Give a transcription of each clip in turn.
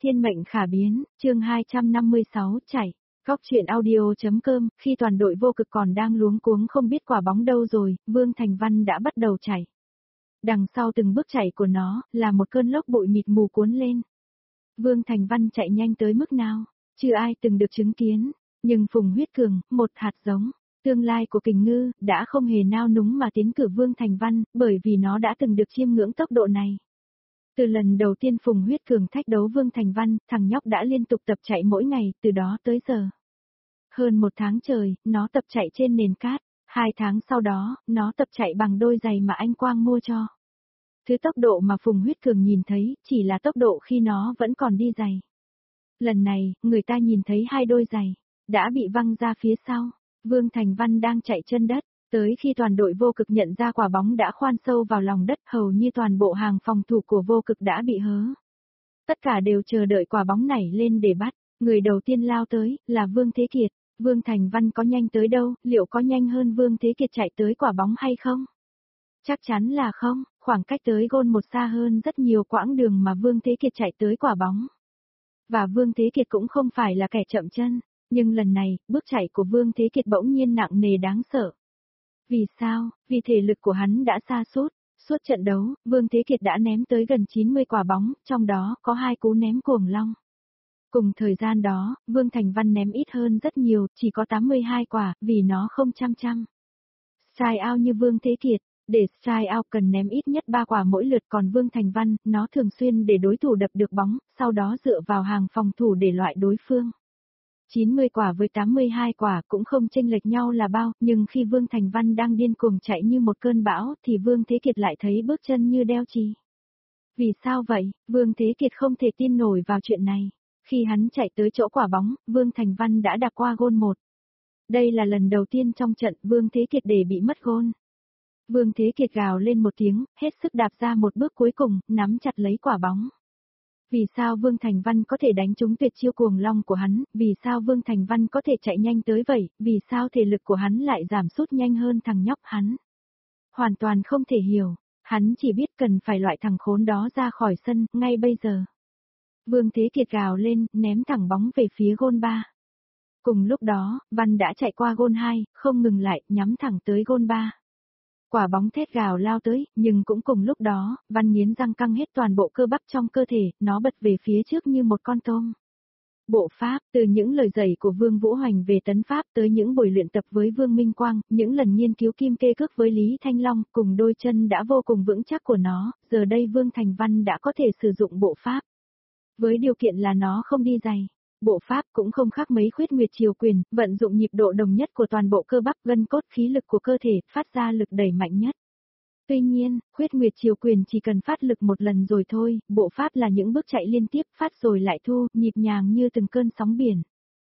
Thiên mệnh khả biến, chương 256, chảy. Góc chuyện audio.com, khi toàn đội vô cực còn đang luống cuống không biết quả bóng đâu rồi, Vương Thành Văn đã bắt đầu chảy. Đằng sau từng bước chảy của nó, là một cơn lốc bụi mịt mù cuốn lên. Vương Thành Văn chạy nhanh tới mức nào, chưa ai từng được chứng kiến, nhưng Phùng Huyết Cường, một hạt giống, tương lai của Kình Ngư, đã không hề nao núng mà tiến cử Vương Thành Văn, bởi vì nó đã từng được chiêm ngưỡng tốc độ này. Từ lần đầu tiên Phùng Huyết Cường thách đấu Vương Thành Văn, thằng nhóc đã liên tục tập chạy mỗi ngày, từ đó tới giờ. Hơn 1 tháng trời, nó tập chạy trên nền cát, 2 tháng sau đó, nó tập chạy bằng đôi giày mà anh Quang mua cho. Thứ tốc độ mà Phùng Huyết Cường nhìn thấy, chỉ là tốc độ khi nó vẫn còn đi giày. Lần này, người ta nhìn thấy 2 đôi giày, đã bị văng ra phía sau. Vương Thành Văn đang chạy chân đất. Tới khi toàn đội vô cực nhận ra quả bóng đã khoan sâu vào lòng đất, hầu như toàn bộ hàng phòng thủ của vô cực đã bị hớ. Tất cả đều chờ đợi quả bóng nảy lên để bắt. Người đầu tiên lao tới, là Vương Thế Kiệt. Vương Thành Văn có nhanh tới đâu, liệu có nhanh hơn Vương Thế Kiệt chạy tới quả bóng hay không? Chắc chắn là không, khoảng cách tới gôn một xa hơn rất nhiều quãng đường mà Vương Thế Kiệt chạy tới quả bóng. Và Vương Thế Kiệt cũng không phải là kẻ chậm chân, nhưng lần này, bước chạy của Vương Thế Kiệt bỗng nhiên nặng nề đáng sợ. Vì sao? Vì thể lực của hắn đã sa sút. Suốt trận đấu, Vương Thế Kiệt đã ném tới gần 90 quả bóng, trong đó có 2 cú ném cuồng long. Cùng thời gian đó, Vương Thành Văn ném ít hơn rất nhiều, chỉ có 82 quả, vì nó không chăm. Strike out như Vương Thế Kiệt, để strike out cần ném ít nhất 3 quả mỗi lượt, còn Vương Thành Văn, nó thường xuyên để đối thủ đập được bóng, sau đó dựa vào hàng phòng thủ để loại đối phương. 90 quả với 82 quả cũng không chênh lệch nhau là bao, nhưng khi Vương Thành Văn đang điên cuồng chạy như một cơn bão thì Vương Thế Kiệt lại thấy bước chân như đeo chì. Vì sao vậy? Vương Thế Kiệt không thể tin nổi vào chuyện này. Khi hắn chạy tới chỗ quả bóng, Vương Thành Văn đã đạp qua gôn 1. Đây là lần đầu tiên trong trận Vương Thế Kiệt để bị mất gôn. Vương Thế Kiệt gào lên một tiếng, hết sức đạp ra một bước cuối cùng, nắm chặt lấy quả bóng. Vì sao Vương Thành Văn có thể đánh trúng tuyệt chiêu cuồng long của hắn, vì sao Vương Thành Văn có thể chạy nhanh tới vậy, vì sao thể lực của hắn lại giảm sút nhanh hơn thằng nhóc hắn. Hoàn toàn không thể hiểu, hắn chỉ biết cần phải loại thằng khốn đó ra khỏi sân, ngay bây giờ. Vương Thế Kiệt gào lên, ném thẳng bóng về phía gôn 3. Cùng lúc đó, Văn đã chạy qua gôn 2, không ngừng lại, nhắm thẳng tới gôn 3. Quả bóng thét gào lao tới, nhưng cũng cùng lúc đó, Văn nghiến răng căng hết toàn bộ cơ bắp trong cơ thể, nó bật về phía trước như một con tôm. Bộ pháp, từ những lời dạy của Vương Vũ Hoành về tấn pháp tới những buổi luyện tập với Vương Minh Quang, những lần nghiên cứu kim kê cước với Lý Thanh Long, cùng đôi chân đã vô cùng vững chắc của nó, giờ đây Vương Thành Văn đã có thể sử dụng bộ pháp. Với điều kiện là nó không đi giày. Bộ pháp cũng không khác mấy Khuyết Nguyệt Triều Quyền, vận dụng nhịp độ đồng nhất của toàn bộ cơ bắp gân cốt khí lực của cơ thể, phát ra lực đẩy mạnh nhất. Tuy nhiên, Khuyết Nguyệt Triều Quyền chỉ cần phát lực một lần rồi thôi, bộ pháp là những bước chạy liên tiếp phát rồi lại thu, nhịp nhàng như từng cơn sóng biển.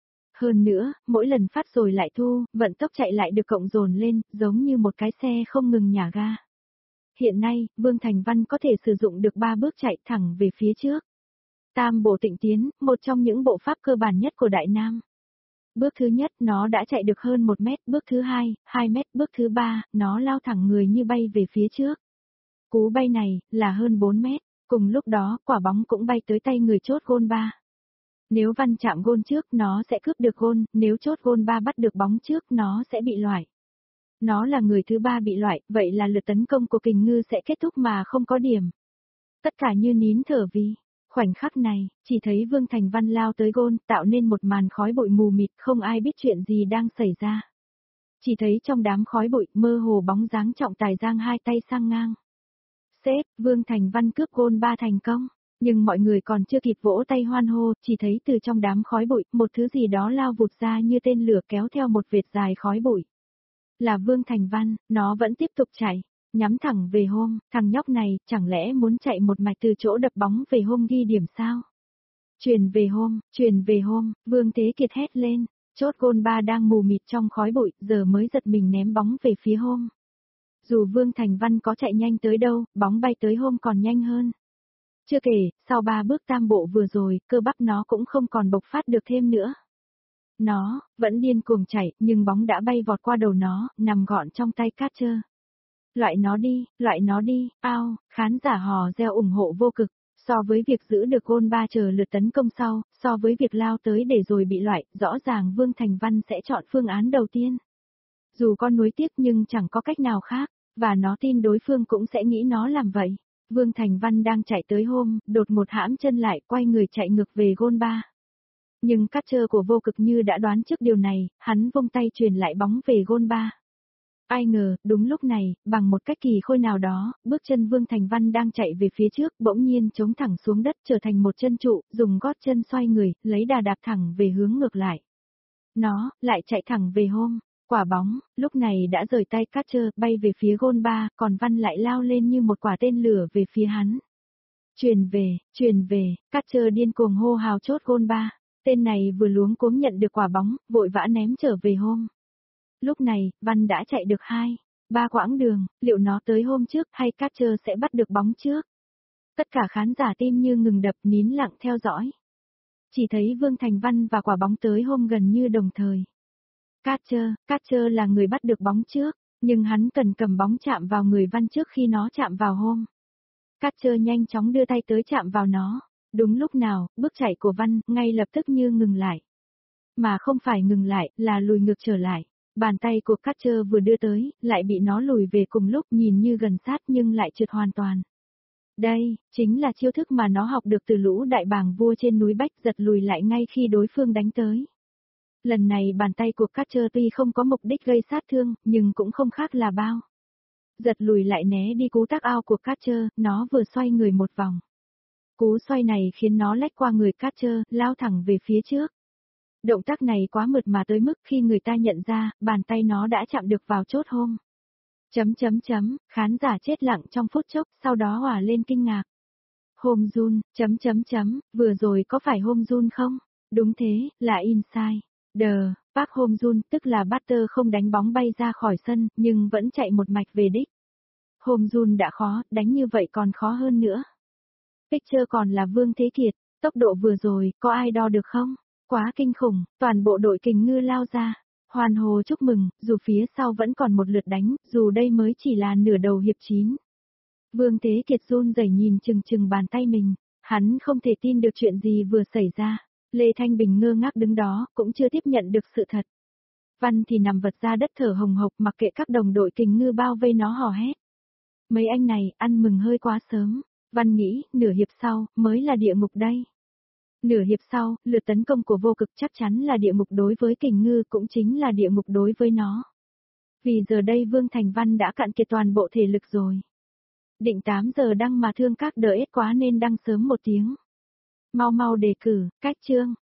Hơn nữa, mỗi lần phát rồi lại thu, vận tốc chạy lại được cộng dồn lên, giống như một cái xe không ngừng nhả ga. Hiện nay, Vương Thành Văn có thể sử dụng được 3 bước chạy thẳng về phía trước. Tam bộ tịnh tiến, một trong những bộ pháp cơ bản nhất của Đại Nam. Bước thứ nhất, nó đã chạy được hơn 1 mét, bước thứ 2, 2 mét, bước thứ 3, nó lao thẳng người như bay về phía trước. Cú bay này, là hơn 4 mét, cùng lúc đó, quả bóng cũng bay tới tay người chốt gôn 3. Nếu Văn chạm gôn trước, nó sẽ cướp được gôn, nếu chốt gôn 3 bắt được bóng trước, nó sẽ bị loại. Nó là người thứ 3 bị loại, vậy là lượt tấn công của Kình Ngư sẽ kết thúc mà không có điểm. Tất cả như nín thở vì... Khoảnh khắc này, chỉ thấy Vương Thành Văn lao tới gôn, tạo nên một màn khói bụi mù mịt, không ai biết chuyện gì đang xảy ra. Chỉ thấy trong đám khói bụi, mơ hồ bóng dáng trọng tài giang 2 tay sang ngang. Sếp, Vương Thành Văn cướp gôn 3 thành công, nhưng mọi người còn chưa kịp vỗ tay hoan hô, chỉ thấy từ trong đám khói bụi, một thứ gì đó lao vụt ra như tên lửa kéo theo một vệt dài khói bụi. Là Vương Thành Văn, nó vẫn tiếp tục chạy. Nhắm thẳng về home, thằng nhóc này, chẳng lẽ muốn chạy một mạch từ chỗ đập bóng về home ghi điểm sao? Truyền về home, Vương Thế Kiệt hét lên, chốt gôn 3 đang mù mịt trong khói bụi, giờ mới giật mình ném bóng về phía home. Dù Vương Thành Văn có chạy nhanh tới đâu, bóng bay tới home còn nhanh hơn. Chưa kể, sau 3 bước tam bộ vừa rồi, cơ bắp nó cũng không còn bộc phát được thêm nữa. Nó, vẫn điên cuồng chạy, nhưng bóng đã bay vọt qua đầu nó, nằm gọn trong tay Catcher. Loại nó đi, ao, khán giả hò reo ủng hộ vô cực, So với việc giữ được gôn ba chờ lượt tấn công sau, so với việc lao tới để rồi bị loại, rõ ràng Vương Thành Văn sẽ chọn phương án đầu tiên. Dù con nuối tiếc nhưng chẳng có cách nào khác, và nó tin đối phương cũng sẽ nghĩ nó làm vậy. Vương Thành Văn đang chạy tới hôm, đột một hãm chân lại, quay người chạy ngược về gôn ba. Nhưng catcher của vô cực như đã đoán trước điều này, hắn vung tay truyền lại bóng về gôn ba. Ai ngờ, đúng lúc này, bằng một cách kỳ khôi nào đó, bước chân Vương Thành Văn đang chạy về phía trước, bỗng nhiên chống thẳng xuống đất trở thành một chân trụ, dùng gót chân xoay người, lấy đà đạp thẳng về hướng ngược lại. Nó, lại chạy thẳng về hôm. Quả bóng, lúc này đã rời tay catcher, bay về phía gôn ba, còn Văn lại lao lên như một quả tên lửa về phía hắn. Truyền về, catcher điên cuồng hô hào chốt gôn ba. Tên này vừa luống cuống nhận được quả bóng, vội vã ném trở về hôm. Lúc này, Văn đã chạy được 2-3 quãng đường, liệu nó tới hôm trước hay catcher sẽ bắt được bóng trước? Tất cả khán giả tim như ngừng đập nín lặng theo dõi. Chỉ thấy Vương Thành Văn và quả bóng tới hôm gần như đồng thời. Catcher là người bắt được bóng trước, nhưng hắn cần cầm bóng chạm vào người Văn trước khi nó chạm vào hôm. Catcher nhanh chóng đưa tay tới chạm vào nó. Đúng lúc nào, bước chạy của Văn ngay lập tức như ngừng lại. Mà không phải ngừng lại, là lùi ngược trở lại. Bàn tay của catcher vừa đưa tới, lại bị nó lùi về cùng lúc, nhìn như gần sát nhưng lại trượt hoàn toàn. Đây, chính là chiêu thức mà nó học được từ lũ đại bàng vua trên núi Bách, giật lùi lại ngay khi đối phương đánh tới. Lần này bàn tay của catcher tuy không có mục đích gây sát thương, nhưng cũng không khác là bao. Giật lùi lại né đi cú tác ao của catcher, nó vừa xoay người một vòng. Cú xoay này khiến nó lách qua người catcher, lao thẳng về phía trước. Động tác này quá mượt mà tới mức khi người ta nhận ra, bàn tay nó đã chạm được vào chốt hôm. Khán giả chết lặng trong phút chốc, sau đó òa lên kinh ngạc. Home run, vừa rồi có phải home run không? Đúng thế, là inside. Park home run, tức là batter không đánh bóng bay ra khỏi sân, nhưng vẫn chạy một mạch về đích. Home run đã khó, đánh như vậy còn khó hơn nữa. Pitcher còn là Vương Thế Kiệt, tốc độ vừa rồi, có ai đo được không? Quá kinh khủng, toàn bộ đội kình ngư lao ra. Hoan hô chúc mừng, dù phía sau vẫn còn một lượt đánh, dù đây mới chỉ là nửa đầu hiệp 9. Vương Thế Kiệt run rẩy nhìn chừng bàn tay mình, hắn không thể tin được chuyện gì vừa xảy ra. Lê Thanh Bình ngơ ngác đứng đó, cũng chưa tiếp nhận được sự thật. Văn thì nằm vật ra đất thở hồng hộc, mặc kệ các đồng đội kình ngư bao vây nó hò hét. Mấy anh này, ăn mừng hơi quá sớm. Văn nghĩ, nửa hiệp sau, mới là địa ngục đây. Nửa hiệp sau, lượt tấn công của vô cực chắc chắn là địa ngục đối với kình ngư, cũng chính là địa ngục đối với nó. Vì giờ đây Vương Thành Văn đã cạn kiệt toàn bộ thể lực rồi. Định 8 giờ đăng mà thương các đợi quá nên đăng sớm một tiếng. Mau đề cử, cách chương.